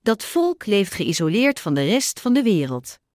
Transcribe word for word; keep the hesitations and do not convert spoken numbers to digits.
Dat volk leeft geïsoleerd van de rest van de wereld.